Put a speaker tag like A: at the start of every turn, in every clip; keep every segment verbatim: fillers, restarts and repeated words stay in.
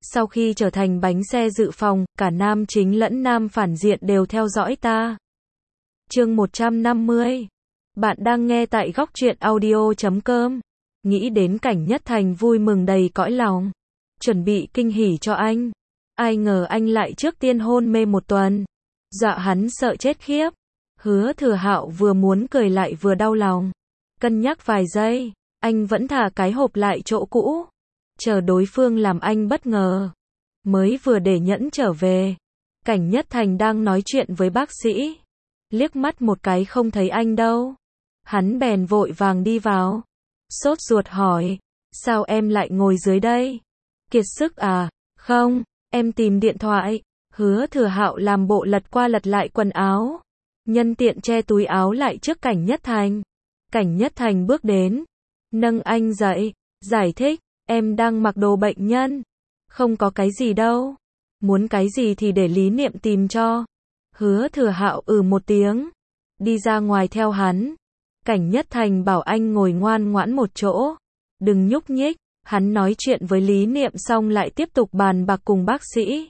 A: Sau khi trở thành bánh xe dự phòng, cả nam chính lẫn nam phản diện đều theo dõi ta. Chương một trăm năm mươi. Bạn đang nghe tại góc truyện audio chấm com. Nghĩ đến Cảnh Nhất Thành vui mừng đầy cõi lòng, chuẩn bị kinh hỉ cho anh. Ai ngờ anh lại trước tiên hôn mê một tuần, dọa hắn sợ chết khiếp. Hứa Thừa Hạo vừa muốn cười lại vừa đau lòng. Cân nhắc vài giây, anh vẫn thả cái hộp lại chỗ cũ, chờ đối phương làm anh bất ngờ. Mới vừa để nhẫn trở về, Cảnh Nhất Thành đang nói chuyện với bác sĩ. Liếc mắt một cái không thấy anh đâu. Hắn bèn vội vàng đi vào. Sốt ruột hỏi, sao em lại ngồi dưới đây? Kiệt sức à? Không, em tìm điện thoại. Hứa Thừa Hạo làm bộ lật qua lật lại quần áo, nhân tiện che túi áo lại trước Cảnh Nhất Thành. Cảnh Nhất Thành bước đến, nâng anh dậy, giải thích, em đang mặc đồ bệnh nhân. Không có cái gì đâu. Muốn cái gì thì để Lý Niệm tìm cho. Hứa Thừa Hạo ừ một tiếng, đi ra ngoài theo hắn. Cảnh Nhất Thành bảo anh ngồi ngoan ngoãn một chỗ, đừng nhúc nhích. Hắn nói chuyện với Lý Niệm xong lại tiếp tục bàn bạc cùng bác sĩ.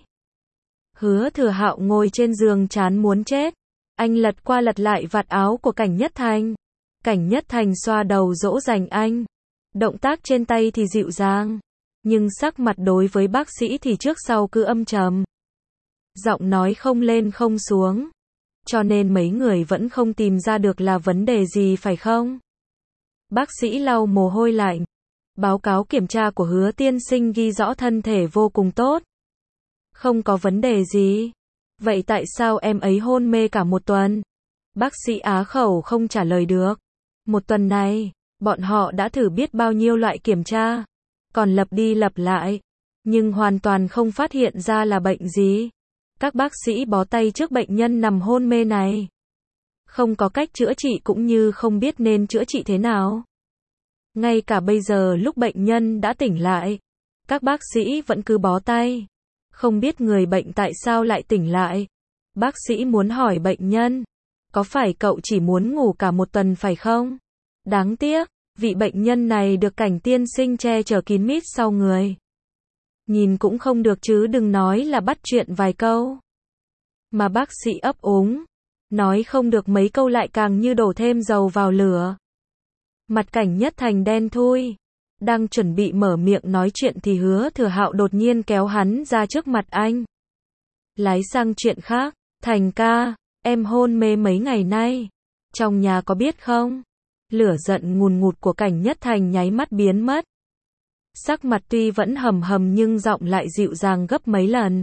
A: Hứa Thừa Hạo ngồi trên giường chán muốn chết. Anh lật qua lật lại vạt áo của Cảnh Nhất Thành. Cảnh Nhất Thành xoa đầu dỗ dành anh. Động tác trên tay thì dịu dàng, nhưng sắc mặt đối với bác sĩ thì trước sau cứ âm trầm. Giọng nói không lên không xuống, cho nên mấy người vẫn không tìm ra được là vấn đề gì phải không? Bác sĩ lau mồ hôi lạnh. Báo cáo kiểm tra của Hứa tiên sinh ghi rõ thân thể vô cùng tốt. Không có vấn đề gì. Vậy tại sao em ấy hôn mê cả một tuần? Bác sĩ á khẩu không trả lời được. Một tuần này, bọn họ đã thử biết bao nhiêu loại kiểm tra, còn lặp đi lặp lại, nhưng hoàn toàn không phát hiện ra là bệnh gì. Các bác sĩ bó tay trước bệnh nhân nằm hôn mê này. Không có cách chữa trị cũng như không biết nên chữa trị thế nào. Ngay cả bây giờ lúc bệnh nhân đã tỉnh lại, các bác sĩ vẫn cứ bó tay. Không biết người bệnh tại sao lại tỉnh lại. Bác sĩ muốn hỏi bệnh nhân, có phải cậu chỉ muốn ngủ cả một tuần phải không? Đáng tiếc, vị bệnh nhân này được Cảnh tiên sinh che chở kín mít sau người. Nhìn cũng không được chứ đừng nói là bắt chuyện vài câu. Mà bác sĩ ấp úng, nói không được mấy câu lại càng như đổ thêm dầu vào lửa. Mặt Cảnh Nhất Thành đen thui, đang chuẩn bị mở miệng nói chuyện thì Hứa Thừa Hạo đột nhiên kéo hắn ra trước mặt anh. Lái sang chuyện khác, Thành ca, em hôn mê mấy ngày nay, trong nhà có biết không? Lửa giận ngùn ngụt của Cảnh Nhất Thành nháy mắt biến mất. Sắc mặt tuy vẫn hầm hầm nhưng giọng lại dịu dàng gấp mấy lần.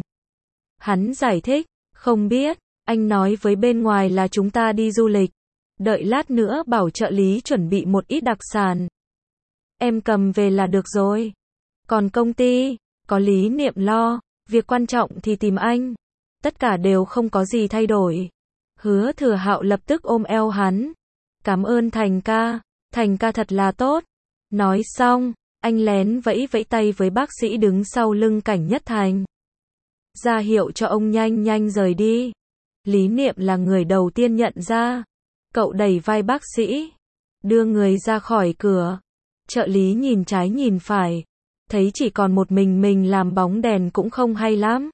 A: Hắn giải thích, không biết, anh nói với bên ngoài là chúng ta đi du lịch. Đợi lát nữa bảo trợ lý chuẩn bị một ít đặc sản. Em cầm về là được rồi. Còn công ty, có Lý Niệm lo, việc quan trọng thì tìm anh. Tất cả đều không có gì thay đổi. Hứa Thừa Hạo lập tức ôm eo hắn. Cảm ơn Thành ca, Thành ca thật là tốt. Nói xong, anh lén vẫy vẫy tay với bác sĩ đứng sau lưng Cảnh Nhất Thành, ra hiệu cho ông nhanh nhanh rời đi. Lý Niệm là người đầu tiên nhận ra. Cậu đẩy vai bác sĩ, đưa người ra khỏi cửa. Trợ lý nhìn trái nhìn phải, thấy chỉ còn một mình mình làm bóng đèn cũng không hay lắm,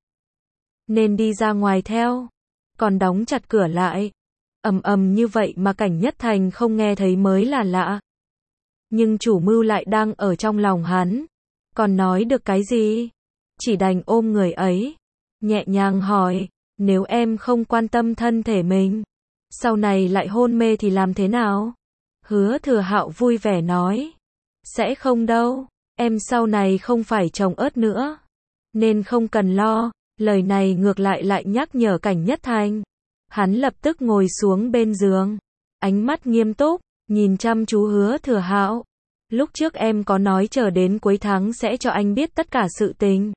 A: nên đi ra ngoài theo, còn đóng chặt cửa lại. Ầm ầm như vậy mà Cảnh Nhất Thành không nghe thấy mới là lạ. Nhưng chủ mưu lại đang ở trong lòng hắn, còn nói được cái gì? Chỉ đành ôm người ấy, nhẹ nhàng hỏi, nếu em không quan tâm thân thể mình, sau này lại hôn mê thì làm thế nào? Hứa Thừa Hạo vui vẻ nói, sẽ không đâu, em sau này không phải trồng ớt nữa, nên không cần lo. Lời này ngược lại lại nhắc nhở Cảnh Nhất Thành. Hắn lập tức ngồi xuống bên giường, ánh mắt nghiêm túc, nhìn chăm chú Hứa Thừa Hạo. Lúc trước em có nói chờ đến cuối tháng sẽ cho anh biết tất cả sự tình.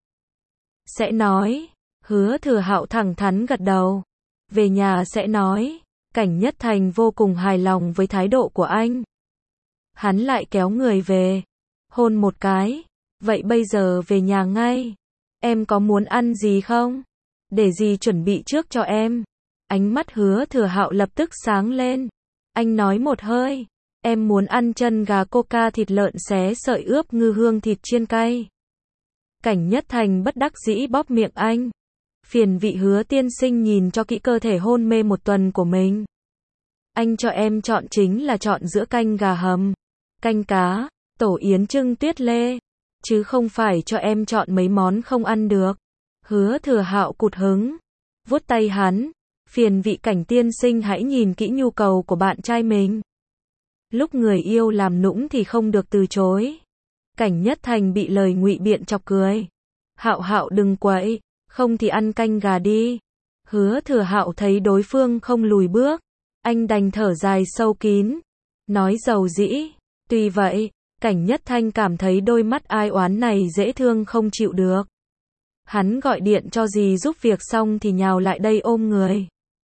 A: Sẽ nói. Hứa Thừa Hạo thẳng thắn gật đầu. Về nhà sẽ nói. Cảnh Nhất Thành vô cùng hài lòng với thái độ của anh. Hắn lại kéo người về, hôn một cái. Vậy bây giờ về nhà ngay. Em có muốn ăn gì không? Để gì chuẩn bị trước cho em. Ánh mắt Hứa Thừa Hạo lập tức sáng lên. Anh nói một hơi, em muốn ăn chân gà coca thịt lợn xé sợi ướp ngư hương thịt chiên cay. Cảnh Nhất Thành bất đắc dĩ bóp miệng anh. Phiền vị Hứa tiên sinh nhìn cho kỹ cơ thể hôn mê một tuần của mình. Anh cho em chọn chính là chọn giữa canh gà hầm, canh cá, tổ yến trưng tuyết lê, chứ không phải cho em chọn mấy món không ăn được. Hứa Thừa Hạo cụt hứng, vuốt tay hắn, phiền vị Cảnh tiên sinh hãy nhìn kỹ nhu cầu của bạn trai mình. Lúc người yêu làm nũng thì không được từ chối. Cảnh Nhất Thành bị lời ngụy biện chọc cười. Hạo Hạo đừng quậy, không thì ăn canh gà đi. Hứa Thừa Hạo thấy đối phương không lùi bước, anh đành thở dài sâu kín, nói dầu dĩ. Tuy vậy, Cảnh Nhất Thành cảm thấy đôi mắt ai oán này dễ thương không chịu được. Hắn gọi điện cho dì giúp việc xong thì nhào lại đây ôm người.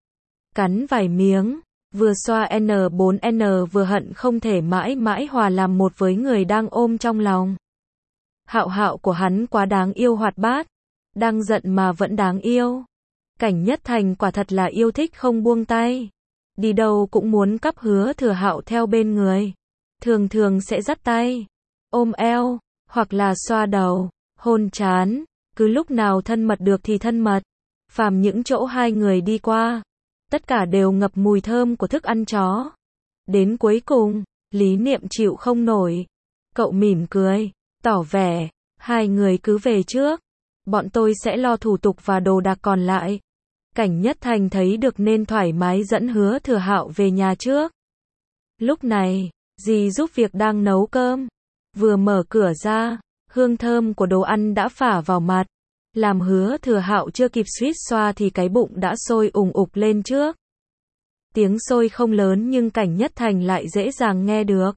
A: Cắn vài miếng, vừa xoa N bốn N vừa hận không thể mãi mãi hòa làm một với người đang ôm trong lòng. Hạo Hạo của hắn quá đáng yêu hoạt bát, đang giận mà vẫn đáng yêu. Cảnh Nhất Thành quả thật là yêu thích không buông tay. Đi đâu cũng muốn cắp Hứa Thừa Hạo theo bên người. Thường thường sẽ dắt tay, ôm eo, hoặc là xoa đầu, hôn trán, cứ lúc nào thân mật được thì thân mật. Phàm những chỗ hai người đi qua, tất cả đều ngập mùi thơm của thức ăn chó. Đến cuối cùng, Lý Niệm chịu không nổi. Cậu mỉm cười, tỏ vẻ, hai người cứ về trước. Bọn tôi sẽ lo thủ tục và đồ đạc còn lại. Cảnh Nhất Thành thấy được nên thoải mái dẫn Hứa Thừa Hạo về nhà trước. Lúc này, dì giúp việc đang nấu cơm. Vừa mở cửa ra, hương thơm của đồ ăn đã phả vào mặt. Làm Hứa Thừa Hạo chưa kịp suýt xoa thì cái bụng đã sôi ùng ục lên trước. Tiếng sôi không lớn nhưng Cảnh Nhất Thành lại dễ dàng nghe được.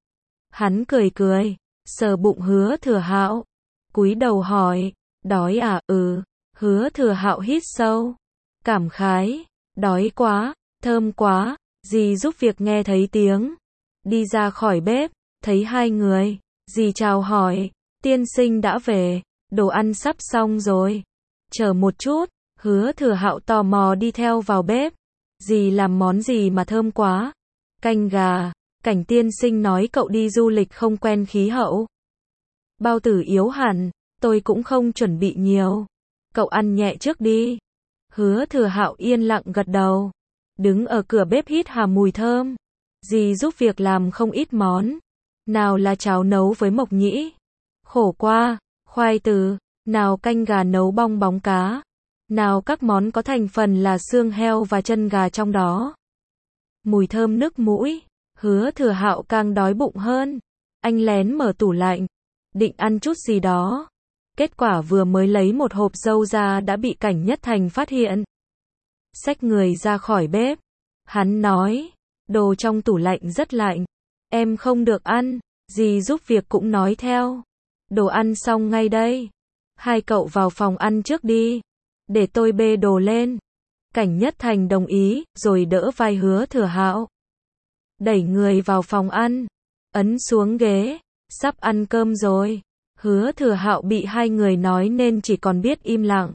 A: Hắn cười cười, sờ bụng Hứa Thừa Hạo, cúi đầu hỏi, đói à? Ừ. Hứa Thừa Hạo hít sâu, cảm khái, đói quá, thơm quá. Dì giúp việc nghe thấy tiếng, đi ra khỏi bếp, thấy hai người, dì chào hỏi, tiên sinh đã về, đồ ăn sắp xong rồi. Chờ một chút. Hứa Thừa Hạo tò mò đi theo vào bếp. Dì làm món gì mà thơm quá? Canh gà. Cảnh tiên sinh nói cậu đi du lịch không quen khí hậu. Bao tử yếu hẳn, tôi cũng không chuẩn bị nhiều. Cậu ăn nhẹ trước đi. Hứa Thừa Hạo yên lặng gật đầu, đứng ở cửa bếp hít hà mùi thơm. Dì giúp việc làm không ít món. Nào là cháo nấu với mộc nhĩ, khổ qua, khoai từ, nào canh gà nấu bong bóng cá, nào các món có thành phần là xương heo và chân gà trong đó. Mùi thơm nức mũi, Hứa Thừa Hạo càng đói bụng hơn. Anh lén mở tủ lạnh, định ăn chút gì đó. Kết quả vừa mới lấy một hộp dâu ra đã bị Cảnh Nhất Thành phát hiện. Xách người ra khỏi bếp, hắn nói, đồ trong tủ lạnh rất lạnh, em không được ăn. Dì giúp việc cũng nói theo, đồ ăn xong ngay đây, hai cậu vào phòng ăn trước đi, để tôi bê đồ lên. Cảnh Nhất Thành đồng ý, rồi đỡ vai Hứa Thừa Hạo, đẩy người vào phòng ăn, ấn xuống ghế, sắp ăn cơm rồi. Hứa Thừa Hạo bị hai người nói nên chỉ còn biết im lặng.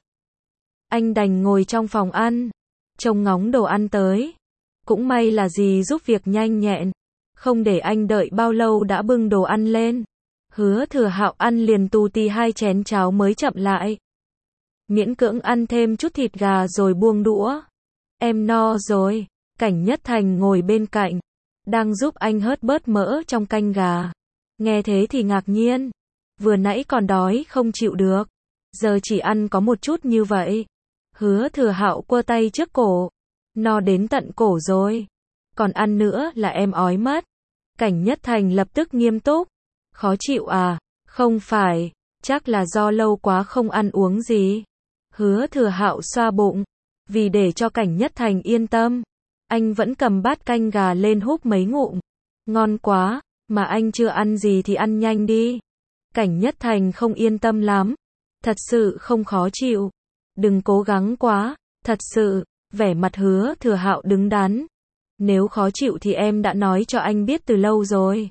A: Anh đành ngồi trong phòng ăn, trông ngóng đồ ăn tới. Cũng may là dì giúp việc nhanh nhẹn, không để anh đợi bao lâu đã bưng đồ ăn lên. Hứa Thừa Hạo ăn liền tù tì hai chén cháo mới chậm lại. Miễn cưỡng ăn thêm chút thịt gà rồi buông đũa. Em no rồi. Cảnh Nhất Thành ngồi bên cạnh, đang giúp anh hớt bớt mỡ trong canh gà. Nghe thế thì ngạc nhiên. Vừa nãy còn đói không chịu được, giờ chỉ ăn có một chút như vậy. Hứa Thừa Hạo quơ tay trước cổ, no đến tận cổ rồi, còn ăn nữa là em ói mất. Cảnh Nhất Thành lập tức nghiêm túc, khó chịu à? Không phải, chắc là do lâu quá không ăn uống gì. Hứa Thừa Hạo xoa bụng, vì để cho Cảnh Nhất Thành yên tâm, anh vẫn cầm bát canh gà lên húp mấy ngụm. Ngon quá, mà anh chưa ăn gì thì ăn nhanh đi. Cảnh Nhất Thành không yên tâm lắm. Thật sự không khó chịu. Đừng cố gắng quá, thật sự. Vẻ mặt Hứa Thừa Hạo đứng đắn. Nếu khó chịu thì em đã nói cho anh biết từ lâu rồi.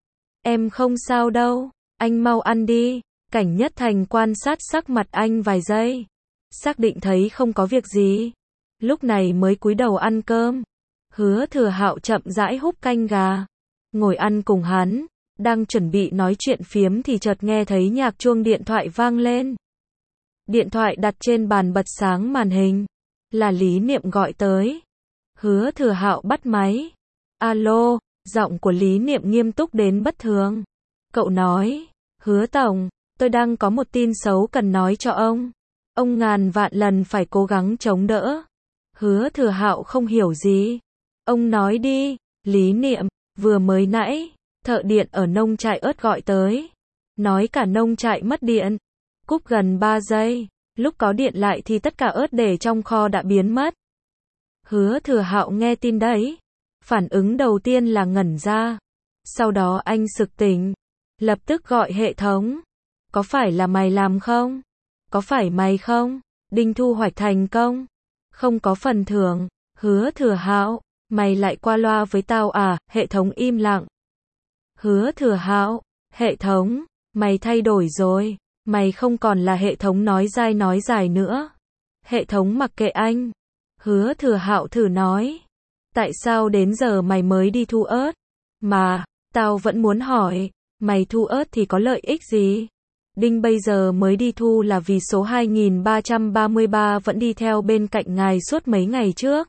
A: Em không sao đâu, anh mau ăn đi. Cảnh Nhất Thành quan sát sắc mặt anh vài giây, xác định thấy không có việc gì, lúc này mới cúi đầu ăn cơm. Hứa Thừa Hạo chậm rãi húp canh gà, ngồi ăn cùng hắn, Đang chuẩn bị nói chuyện phiếm thì chợt nghe thấy nhạc chuông điện thoại vang lên. Điện thoại đặt trên bàn bật sáng màn hình. Là Lý Niệm gọi tới. Hứa Thừa Hạo bắt máy. Alo, giọng của Lý Niệm nghiêm túc đến bất thường. Cậu nói, Hứa Tổng, tôi đang có một tin xấu cần nói cho ông. Ông ngàn vạn lần phải cố gắng chống đỡ. Hứa Thừa Hạo không hiểu gì. Ông nói đi. Lý Niệm, vừa mới nãy, thợ điện ở nông trại ớt gọi tới. Nói cả nông trại mất điện. Cúp gần ba giây. Lúc có điện lại thì tất cả ớt để trong kho đã biến mất. Hứa Thừa Hạo nghe tin đấy. Phản ứng đầu tiên là ngẩn ra. Sau đó anh sực tỉnh. Lập tức gọi hệ thống. Có phải là mày làm không? Có phải mày không? Đinh thu hoạch thành công. Không có phần thưởng. Hứa Thừa Hạo, mày lại qua loa với tao à? Hệ thống im lặng. Hứa Thừa Hạo, hệ thống, mày thay đổi rồi. Mày không còn là hệ thống nói dai nói dài nữa. Hệ thống mặc kệ anh. Hứa Thừa Hạo thử nói. Tại sao đến giờ mày mới đi thu ớt? Mà, tao vẫn muốn hỏi, mày thu ớt thì có lợi ích gì? Đinh bây giờ mới đi thu là vì số hai nghìn ba trăm ba mươi ba vẫn đi theo bên cạnh ngài suốt mấy ngày trước.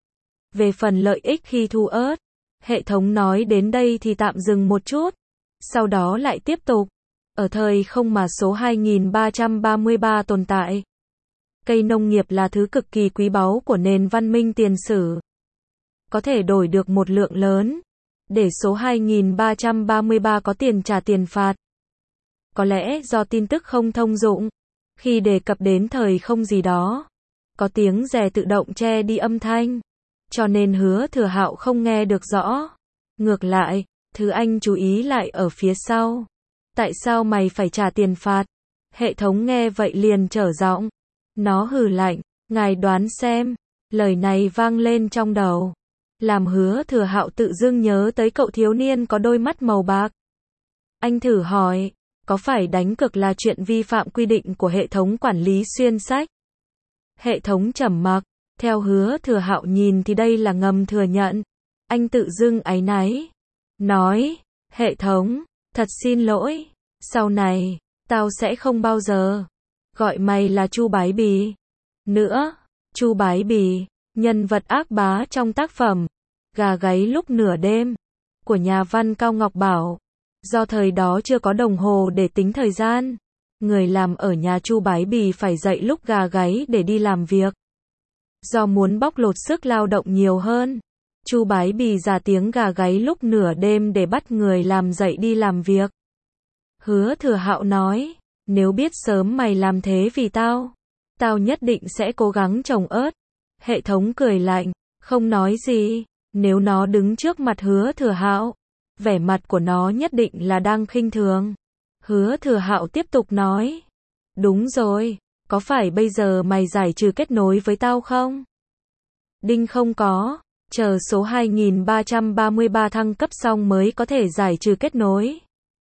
A: Về phần lợi ích khi thu ớt, hệ thống nói đến đây thì tạm dừng một chút. Sau đó lại tiếp tục. Ở thời không mà số hai nghìn ba trăm ba mươi ba tồn tại. Cây nông nghiệp là thứ cực kỳ quý báu của nền văn minh tiền sử. Có thể đổi được một lượng lớn. Để số hai nghìn ba trăm ba mươi ba có tiền trả tiền phạt. Có lẽ do tin tức không thông dụng. Khi đề cập đến thời không gì đó, có tiếng rè tự động che đi âm thanh. Cho nên Hứa Thừa Hạo không nghe được rõ. Ngược lại, thứ anh chú ý lại ở phía sau. Tại sao mày phải trả tiền phạt? Hệ thống nghe vậy liền trở giọng. Nó hừ lạnh. Ngài đoán xem. Lời này vang lên trong đầu. Làm Hứa Thừa Hạo tự dưng nhớ tới cậu thiếu niên có đôi mắt màu bạc. Anh thử hỏi. Có phải đánh cược là chuyện vi phạm quy định của hệ thống quản lý xuyên sách? Hệ thống trầm mặc. Theo Hứa Thừa Hạo nhìn thì đây là ngầm thừa nhận. Anh tự dưng áy náy. Nói. Hệ thống. Thật xin lỗi. Sau này, tao sẽ không bao giờ gọi mày là Chu Bái Bì nữa. Chu Bái Bì, nhân vật ác bá trong tác phẩm Gà gáy lúc nửa đêm của nhà văn Cao Ngọc Bảo. Do thời đó chưa có đồng hồ để tính thời gian, người làm ở nhà Chu Bái Bì phải dậy lúc gà gáy để đi làm việc. Do muốn bóc lột sức lao động nhiều hơn, Chu Bái Bì ra tiếng gà gáy lúc nửa đêm để bắt người làm dậy đi làm việc. Hứa Thừa Hạo nói, nếu biết sớm mày làm thế vì tao, tao nhất định sẽ cố gắng trồng ớt. Hệ thống cười lạnh, không nói gì. Nếu nó đứng trước mặt Hứa Thừa Hạo, vẻ mặt của nó nhất định là đang khinh thường. Hứa Thừa Hạo tiếp tục nói, đúng rồi, có phải bây giờ mày giải trừ kết nối với tao không? Đinh không có, chờ số hai nghìn ba trăm ba mươi ba thăng cấp xong mới có thể giải trừ kết nối.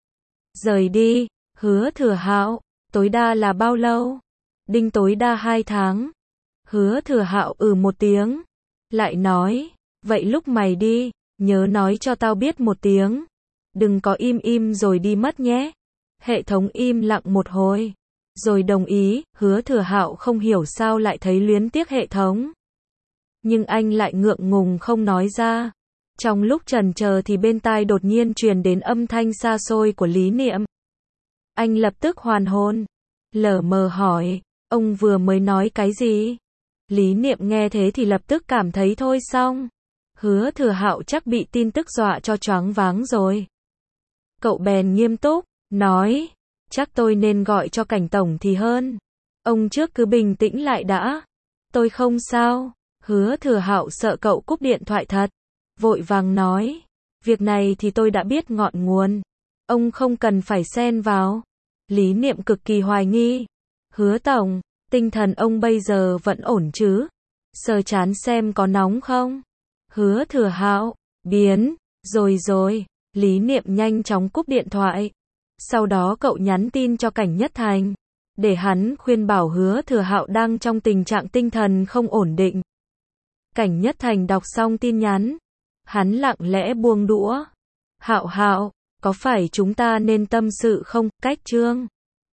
A: Rời đi. Hứa Thừa Hạo, tối đa là bao lâu? Đinh tối đa hai tháng. Hứa Thừa Hạo ừ một tiếng. Lại nói, vậy lúc mày đi, nhớ nói cho tao biết một tiếng. Đừng có im im rồi đi mất nhé. Hệ thống im lặng một hồi. Rồi đồng ý. Hứa Thừa Hạo không hiểu sao lại thấy luyến tiếc hệ thống. Nhưng anh lại ngượng ngùng không nói ra. Trong lúc chần chờ thì bên tai đột nhiên truyền đến âm thanh xa xôi của Lý Niệm. Anh lập tức hoàn hồn. Lờ mờ hỏi, ông vừa mới nói cái gì? Lý Niệm nghe thế thì lập tức cảm thấy thôi xong. Hứa Thừa Hạo chắc bị tin tức dọa cho choáng váng rồi. Cậu bèn nghiêm túc, nói, chắc tôi nên gọi cho Cảnh Tổng thì hơn. Ông trước cứ bình tĩnh lại đã. Tôi không sao. Hứa Thừa Hạo sợ cậu cúp điện thoại thật. Vội vàng nói, việc này thì tôi đã biết ngọn nguồn. Ông không cần phải xen vào. Lý Niệm cực kỳ hoài nghi. Hứa Tổng, tinh thần ông bây giờ vẫn ổn chứ? Sờ chán xem có nóng không? Hứa Thừa Hạo, biến, rồi rồi. Lý Niệm nhanh chóng cúp điện thoại. Sau đó cậu nhắn tin cho Cảnh Nhất Thành, để hắn khuyên bảo Hứa Thừa Hạo đang trong tình trạng tinh thần không ổn định. Cảnh Nhất Thành đọc xong tin nhắn, hắn lặng lẽ buông đũa. Hạo Hạo, Có phải chúng ta nên tâm sự không? Cách chương